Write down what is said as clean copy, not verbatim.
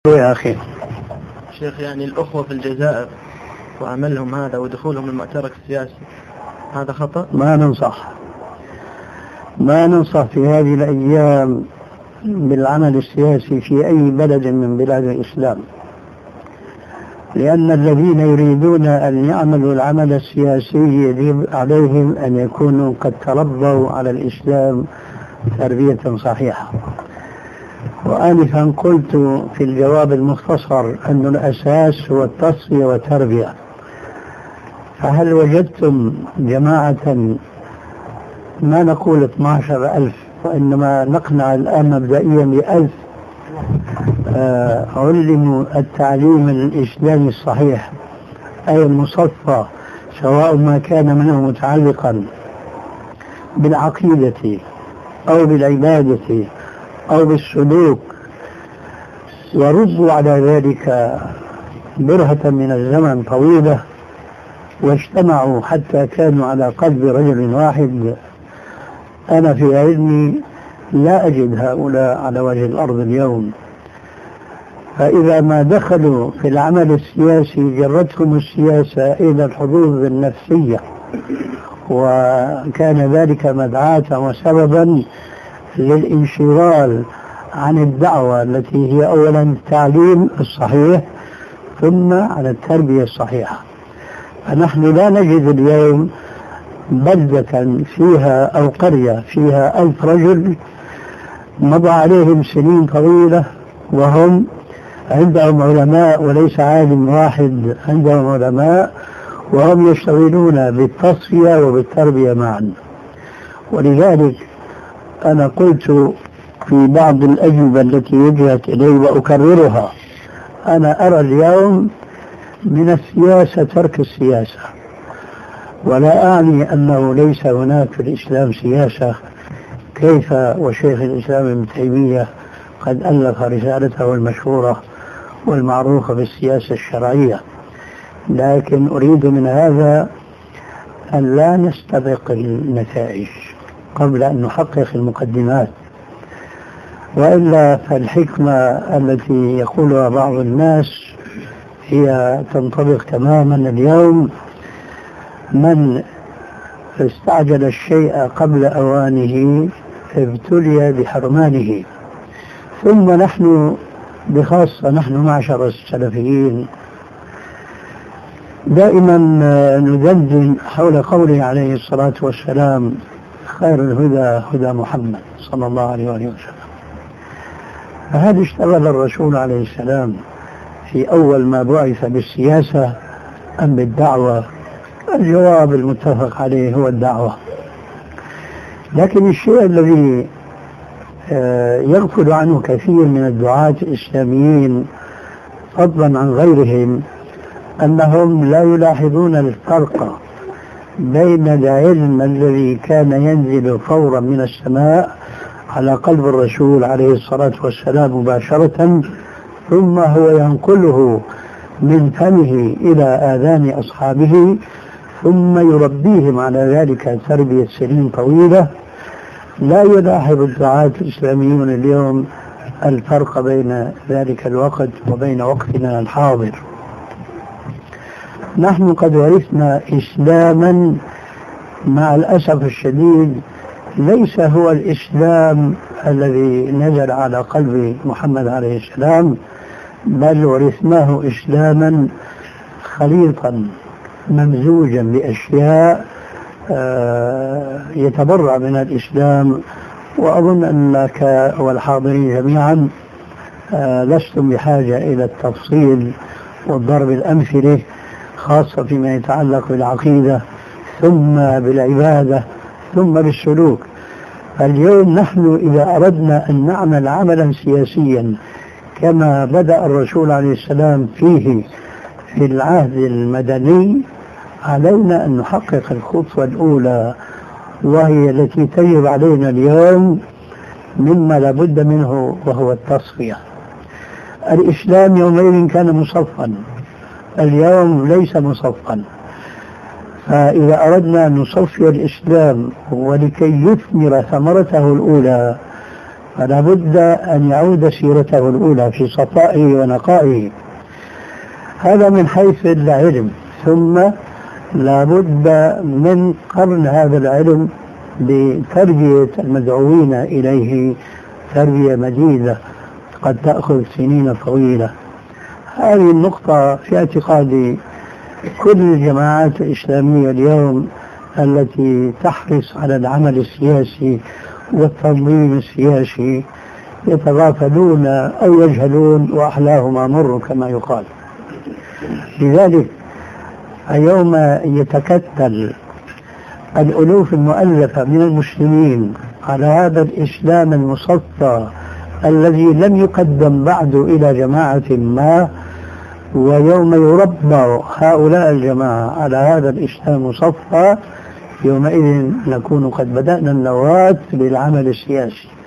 يا أخي شيخ، يعني الأخوة في الجزائر وعملهم هذا ودخولهم المعترك السياسي هذا خطأ؟ ما ننصح في هذه الأيام بالعمل السياسي في أي بلد من بلاد الإسلام، لأن الذين يريدون أن يعملوا العمل السياسي يجب عليهم أن يكونوا قد تربوا على الإسلام تربية صحيحة. وآنفا قلت في الجواب المختصر أن الأساس هو التصفية والتربية، فهل وجدتم جماعة ما نقول 12,000 وإنما نقنع الآن مبدئيا ب1,000 علموا التعليم الإسلامي الصحيح أي المصفى، سواء ما كان منه متعلقا بالعقيدة أو بالعبادة أو بالسلوك، وردوا على ذلك برهة من الزمن طويلة واجتمعوا حتى كانوا على قلب رجل واحد، أنا في علمي لا أجد هؤلاء على وجه الأرض اليوم. فإذا ما دخلوا في العمل السياسي جرتهم السياسة إلى الحظوظ النفسية، وكان ذلك مدعاة وسببا للانشغال عن الدعوة التي هي أولا التعليم الصحيح ثم عن التربية الصحيحة. فنحن لا نجد اليوم بلدة فيها أو قرية فيها 1000 رجل مضى عليهم سنين طويلة وهم عندهم علماء، وليس عالم واحد، عندهم علماء وهم يشتغلون بالتصفية وبالتربية معا. ولذلك أنا قلت في بعض الأجوبة التي وجهت إلي وأكررها، أنا أرى اليوم من السياسة ترك السياسة، ولا أعني أنه ليس هناك في الإسلام سياسة، كيف وشيخ الإسلام ابن تيمية قد ألف رسالته المشهورة والمعروفة بالسياسة الشرعية، لكن أريد من هذا أن لا نستبق النتائج قبل أن نحقق المقدمات، وإلا فالحكمة التي يقولها بعض الناس هي تنطبق تماما اليوم: من استعجل الشيء قبل أوانه ابتلي بحرمانه. ثم نحن بخاصة نحن معشر السلفيين دائما ندندن حول قوله عليه الصلاة والسلام: خير الهدى هدى محمد صلى الله عليه وسلم. فهل اشتغل الرسول عليه السلام في أول ما بعث بالسياسة أم بالدعوة؟ الجواب المتفق عليه هو الدعوة. لكن الشيء الذي يغفل عنه كثير من الدعاة الإسلاميين فضلا عن غيرهم أنهم لا يلاحظون الفرق بين العلم الذي كان ينزل فورا من السماء على قلب الرسول عليه الصلاة والسلام مباشرة، ثم هو ينقله من فمه إلى آذان أصحابه ثم يربيهم على ذلك تربية سنين طويلة. لا يلاحظ الدعاة الإسلاميون اليوم الفرق بين ذلك الوقت وبين وقتنا الحاضر. نحن قد ورثنا إسلاما مع الأسف الشديد ليس هو الإسلام الذي نزل على قلب محمد عليه السلام، بل ورثناه إسلاما خليطا ممزوجا بأشياء يتبرع من الإسلام. وأظن أنك والحاضرين جميعا لستم بحاجة إلى التفصيل والضرب الأمثلة، خاصة فيما يتعلق بالعقيدة ثم بالعبادة ثم بالسلوك. اليوم نحن إذا أردنا أن نعمل عملا سياسيا كما بدأ الرسول عليه السلام فيه في العهد المدني، علينا أن نحقق الخطوة الأولى، وهي التي تجب علينا اليوم مما لابد منه، وهو التصفية. الإسلام يومئذ كان مصفا، اليوم ليس مصفا. فإذا أردنا أن نصفي الإسلام ولكي يثمر ثمرته الأولى فلا بد أن يعود سيرته الأولى في صفائه ونقائه. هذا من حيث العلم. ثم لا بد من قرن هذا العلم بتربية المدعوين إليه تربية مجيدة قد تأخذ سنين طويلة. هذه النقطة في اعتقادي كل الجماعات الإسلامية اليوم التي تحرص على العمل السياسي والتنظيم السياسي يتغافلون أو يجهلون وأحلاهم أمر كما يقال. لذلك اليوم يتكتل الألوف المؤلفة من المسلمين على هذا الإسلام المصفى الذي لم يقدم بعد إلى جماعة ما، ويوم يربى هؤلاء الجماعة على هذا الإسلام المصفى يومئذ نكون قد بدأنا النواة للعمل السياسي.